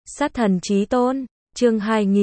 Sát thần chí tôn, chương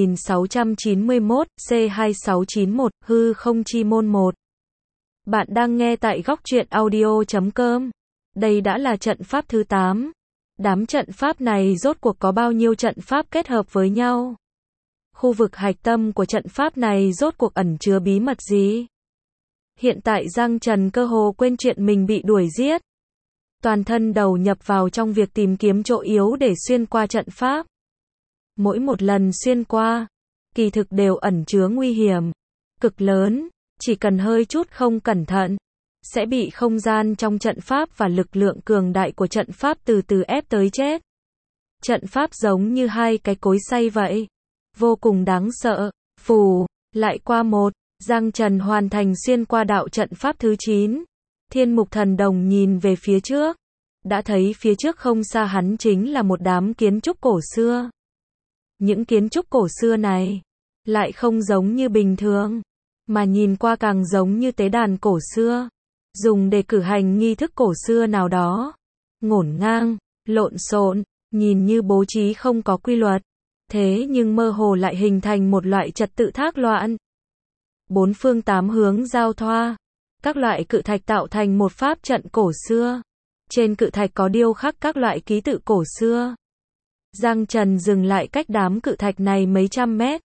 2691, C2691, hư không chi môn 1. Bạn đang nghe tại góc truyện audio.com. Đây đã là trận pháp thứ 8. Đám trận pháp này rốt cuộc có bao nhiêu trận pháp kết hợp với nhau? Khu vực hạch tâm của trận pháp này rốt cuộc ẩn chứa bí mật gì? Hiện tại Giang Trần cơ hồ quên chuyện mình bị đuổi giết. Toàn thân đầu nhập vào trong việc tìm kiếm chỗ yếu để xuyên qua trận pháp. Mỗi một lần xuyên qua, kỳ thực đều ẩn chứa nguy hiểm cực lớn, chỉ cần hơi chút không cẩn thận, sẽ bị không gian trong trận pháp và lực lượng cường đại của trận pháp từ từ ép tới chết. Trận pháp giống như hai cái cối xay vậy, vô cùng đáng sợ. Phù, lại qua một, Giang Trần hoàn thành xuyên qua đạo trận pháp thứ 9. Thiên Mục Thần Đồng nhìn về phía trước, đã thấy phía trước không xa hắn chính là một đám kiến trúc cổ xưa. Những kiến trúc cổ xưa này lại không giống như bình thường, mà nhìn qua càng giống như tế đàn cổ xưa, dùng để cử hành nghi thức cổ xưa nào đó. Ngổn ngang, lộn xộn, nhìn như bố trí không có quy luật, thế nhưng mơ hồ lại hình thành một loại trật tự thác loạn. Bốn phương tám hướng giao thoa, các loại cự thạch tạo thành một pháp trận cổ xưa. Trên cự thạch có điêu khắc các loại ký tự cổ xưa. Giang Trần dừng lại cách đám cự thạch này mấy trăm mét.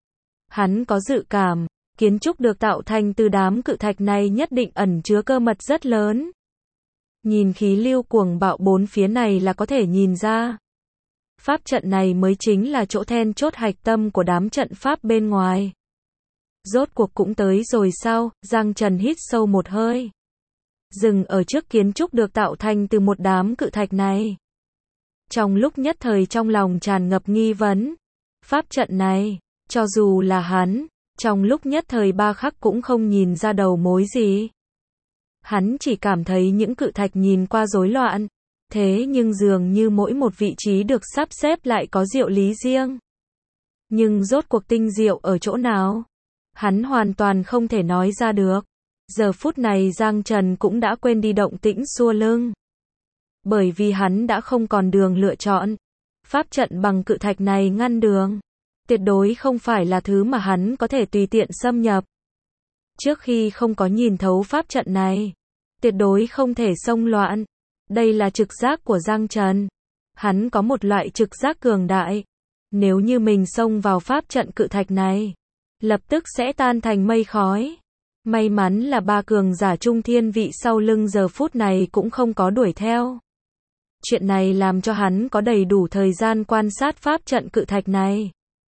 Hắn có dự cảm, kiến trúc được tạo thành từ đám cự thạch này nhất định ẩn chứa cơ mật rất lớn. Nhìn khí lưu cuồng bạo bốn phía này là có thể nhìn ra. Pháp trận này mới chính là chỗ then chốt hạch tâm của đám trận pháp bên ngoài. Rốt cuộc cũng tới rồi sao? Giang Trần hít sâu một hơi. Dừng ở trước kiến trúc được tạo thành từ một đám cự thạch này. Trong lúc nhất thời trong lòng tràn ngập nghi vấn. Pháp trận này, cho dù là hắn, trong lúc nhất thời ba khắc cũng không nhìn ra đầu mối gì. Hắn chỉ cảm thấy những cự thạch nhìn qua rối loạn, thế nhưng dường như mỗi một vị trí được sắp xếp lại có diệu lý riêng. Nhưng rốt cuộc tinh diệu ở chỗ nào? Hắn hoàn toàn không thể nói ra được. Giờ phút này Giang Trần cũng đã quên đi động tĩnh xua lưng. Bởi vì hắn đã không còn đường lựa chọn. Pháp trận bằng cự thạch này ngăn đường. Tuyệt đối không phải là thứ mà hắn có thể tùy tiện xâm nhập. Trước khi không có nhìn thấu pháp trận này, tuyệt đối không thể xông loạn. Đây là trực giác của Giang Trần. Hắn có một loại trực giác cường đại. Nếu như mình xông vào pháp trận cự thạch này, lập tức sẽ tan thành mây khói. May mắn là ba cường giả trung thiên vị sau lưng giờ phút này cũng không có đuổi theo. Chuyện này làm cho hắn có đầy đủ thời gian quan sát pháp trận cự thạch này.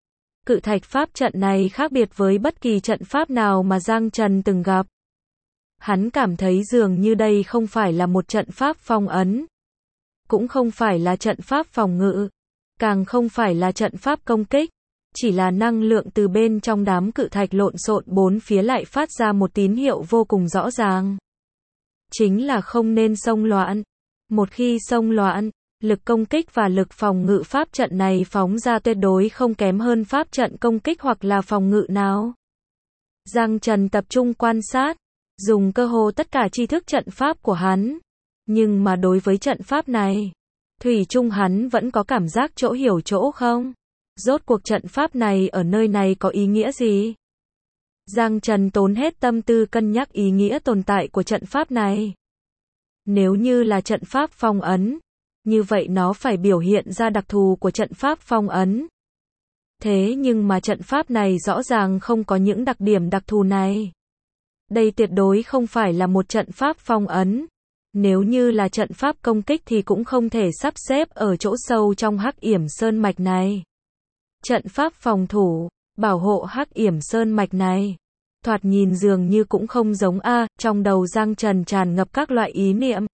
Cự thạch pháp trận này khác biệt với bất kỳ trận pháp nào mà Giang Trần từng gặp. Hắn cảm thấy dường như đây không phải là một trận pháp phong ấn, cũng không phải là trận pháp phòng ngự, càng không phải là trận pháp công kích. Chỉ là năng lượng từ bên trong đám cự thạch lộn xộn bốn phía lại phát ra một tín hiệu vô cùng rõ ràng. Chính là không nên xông loạn. Một khi xông loạn, lực công kích và lực phòng ngự pháp trận này phóng ra tuyệt đối không kém hơn pháp trận công kích hoặc là phòng ngự nào. Giang Trần tập trung quan sát, dùng cơ hồ tất cả tri thức trận pháp của hắn. Nhưng mà đối với trận pháp này, thủy chung hắn vẫn có cảm giác chỗ hiểu chỗ không. Rốt cuộc trận pháp này ở nơi này có ý nghĩa gì? Giang Trần tốn hết tâm tư cân nhắc ý nghĩa tồn tại của trận pháp này. Nếu như là trận pháp phong ấn, như vậy nó phải biểu hiện ra đặc thù của trận pháp phong ấn. Thế nhưng mà trận pháp này rõ ràng không có những đặc điểm đặc thù này. Đây tuyệt đối không phải là một trận pháp phong ấn. Nếu như là trận pháp công kích thì cũng không thể sắp xếp ở chỗ sâu trong Hắc Yểm Sơn Mạch này. Trận pháp phòng thủ, bảo hộ Hắc Yểm Sơn Mạch này, thoạt nhìn dường như cũng không giống trong đầu Giang Trần tràn ngập các loại ý niệm,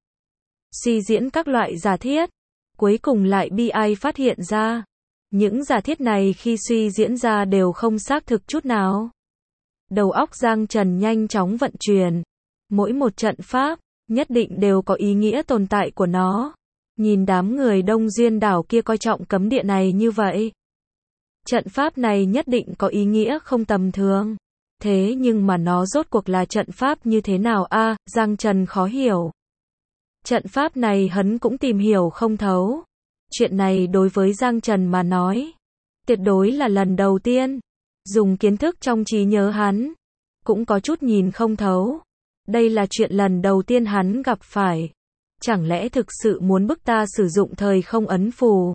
suy diễn các loại giả thiết, cuối cùng lại bi ai phát hiện ra, những giả thiết này khi suy diễn ra đều không xác thực chút nào. Đầu óc Giang Trần nhanh chóng vận chuyển, mỗi một trận pháp, nhất định đều có ý nghĩa tồn tại của nó. Nhìn đám người Đông Duyên đảo kia coi trọng cấm địa này như vậy. Trận pháp này nhất định có ý nghĩa không tầm thường. Thế nhưng mà nó rốt cuộc là trận pháp như thế nào Giang Trần khó hiểu. Trận pháp này hắn cũng tìm hiểu không thấu. Chuyện này đối với Giang Trần mà nói, tuyệt đối là lần đầu tiên. Dùng kiến thức trong trí nhớ hắn, cũng có chút nhìn không thấu. Đây là chuyện lần đầu tiên hắn gặp phải. Chẳng lẽ thực sự muốn bức ta sử dụng thời không ấn phù?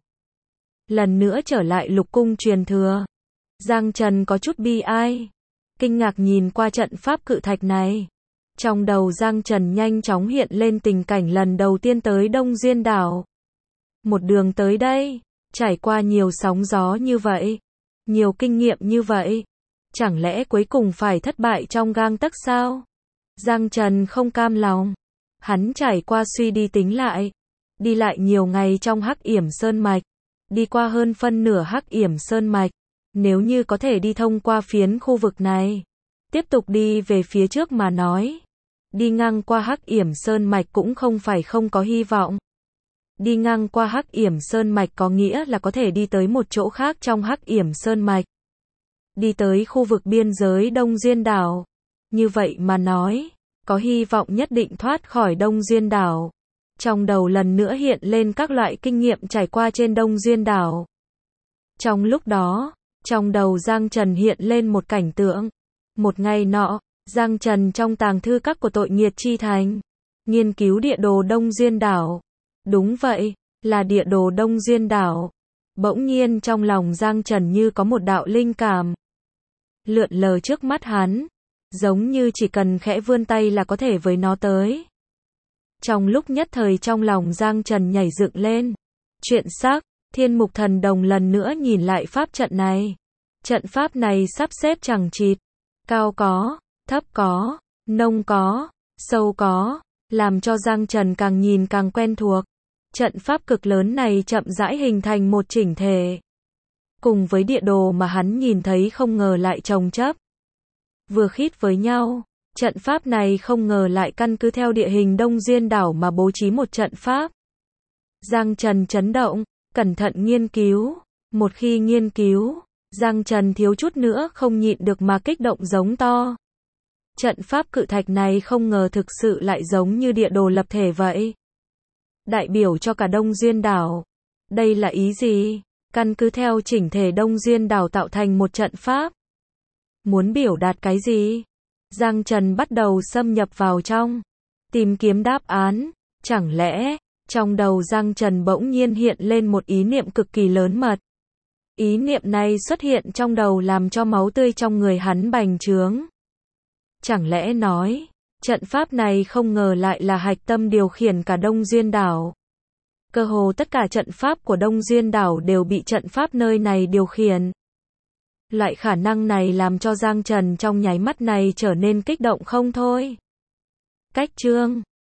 Lần nữa trở lại lục cung truyền thừa. Giang Trần có chút bi ai, kinh ngạc nhìn qua trận pháp cự thạch này. Trong đầu Giang Trần nhanh chóng hiện lên tình cảnh lần đầu tiên tới Đông Duyên đảo. Một đường tới đây, trải qua nhiều sóng gió như vậy, nhiều kinh nghiệm như vậy, chẳng lẽ cuối cùng phải thất bại trong gang tấc sao? Giang Trần không cam lòng. Hắn trải qua suy đi tính lại, đi lại nhiều ngày trong Hắc Yểm Sơn Mạch, đi qua hơn phân nửa Hắc Yểm Sơn Mạch. Nếu như có thể đi thông qua phiến khu vực này, tiếp tục đi về phía trước mà nói, đi ngang qua Hắc Yểm Sơn Mạch cũng không phải không có hy vọng. Đi ngang qua Hắc Yểm Sơn Mạch có nghĩa là có thể đi tới một chỗ khác trong Hắc Yểm Sơn Mạch. Đi tới khu vực biên giới Đông Duyên đảo. Như vậy mà nói, có hy vọng nhất định thoát khỏi Đông Duyên đảo. Trong đầu lần nữa hiện lên các loại kinh nghiệm trải qua trên Đông Duyên đảo. Trong lúc đó, trong đầu Giang Trần hiện lên một cảnh tượng. Một ngày nọ, Giang Trần trong tàng thư các của Tội Nghiệt Chi Thành, nghiên cứu địa đồ Đông Duyên đảo. Đúng vậy, là địa đồ Đông Duyên đảo. Bỗng nhiên trong lòng Giang Trần như có một đạo linh cảm lượn lờ trước mắt hắn, giống như chỉ cần khẽ vươn tay là có thể với nó tới. Trong lúc nhất thời trong lòng Giang Trần nhảy dựng lên. Chuyện sắc, Thiên Mục Thần Đồng lần nữa nhìn lại pháp trận này. Trận pháp này sắp xếp chằng chịt, cao có, thấp có, nông có, sâu có, làm cho Giang Trần càng nhìn càng quen thuộc. Trận pháp cực lớn này chậm rãi hình thành một chỉnh thể. Cùng với địa đồ mà hắn nhìn thấy không ngờ lại chồng chất, vừa khít với nhau. Trận pháp này không ngờ lại căn cứ theo địa hình Đông Duyên đảo mà bố trí một trận pháp. Giang Trần chấn động, cẩn thận nghiên cứu. Một khi nghiên cứu, Giang Trần thiếu chút nữa không nhịn được mà kích động giống to. Trận pháp cự thạch này không ngờ thực sự lại giống như địa đồ lập thể vậy. Đại biểu cho cả Đông Duyên đảo. Đây là ý gì? Căn cứ theo chỉnh thể Đông Duyên đảo tạo thành một trận pháp. Muốn biểu đạt cái gì? Giang Trần bắt đầu xâm nhập vào trong, tìm kiếm đáp án. Chẳng lẽ, trong đầu Giang Trần bỗng nhiên hiện lên một ý niệm cực kỳ lớn mật. Ý niệm này xuất hiện trong đầu làm cho máu tươi trong người hắn bành trướng. Chẳng lẽ nói, trận pháp này không ngờ lại là hạch tâm điều khiển cả Đông Duyên đảo. Cơ hồ tất cả trận pháp của Đông Duyên đảo đều bị trận pháp nơi này điều khiển. Loại khả năng này làm cho Giang Trần trong nháy mắt này trở nên kích động không thôi. Cách chương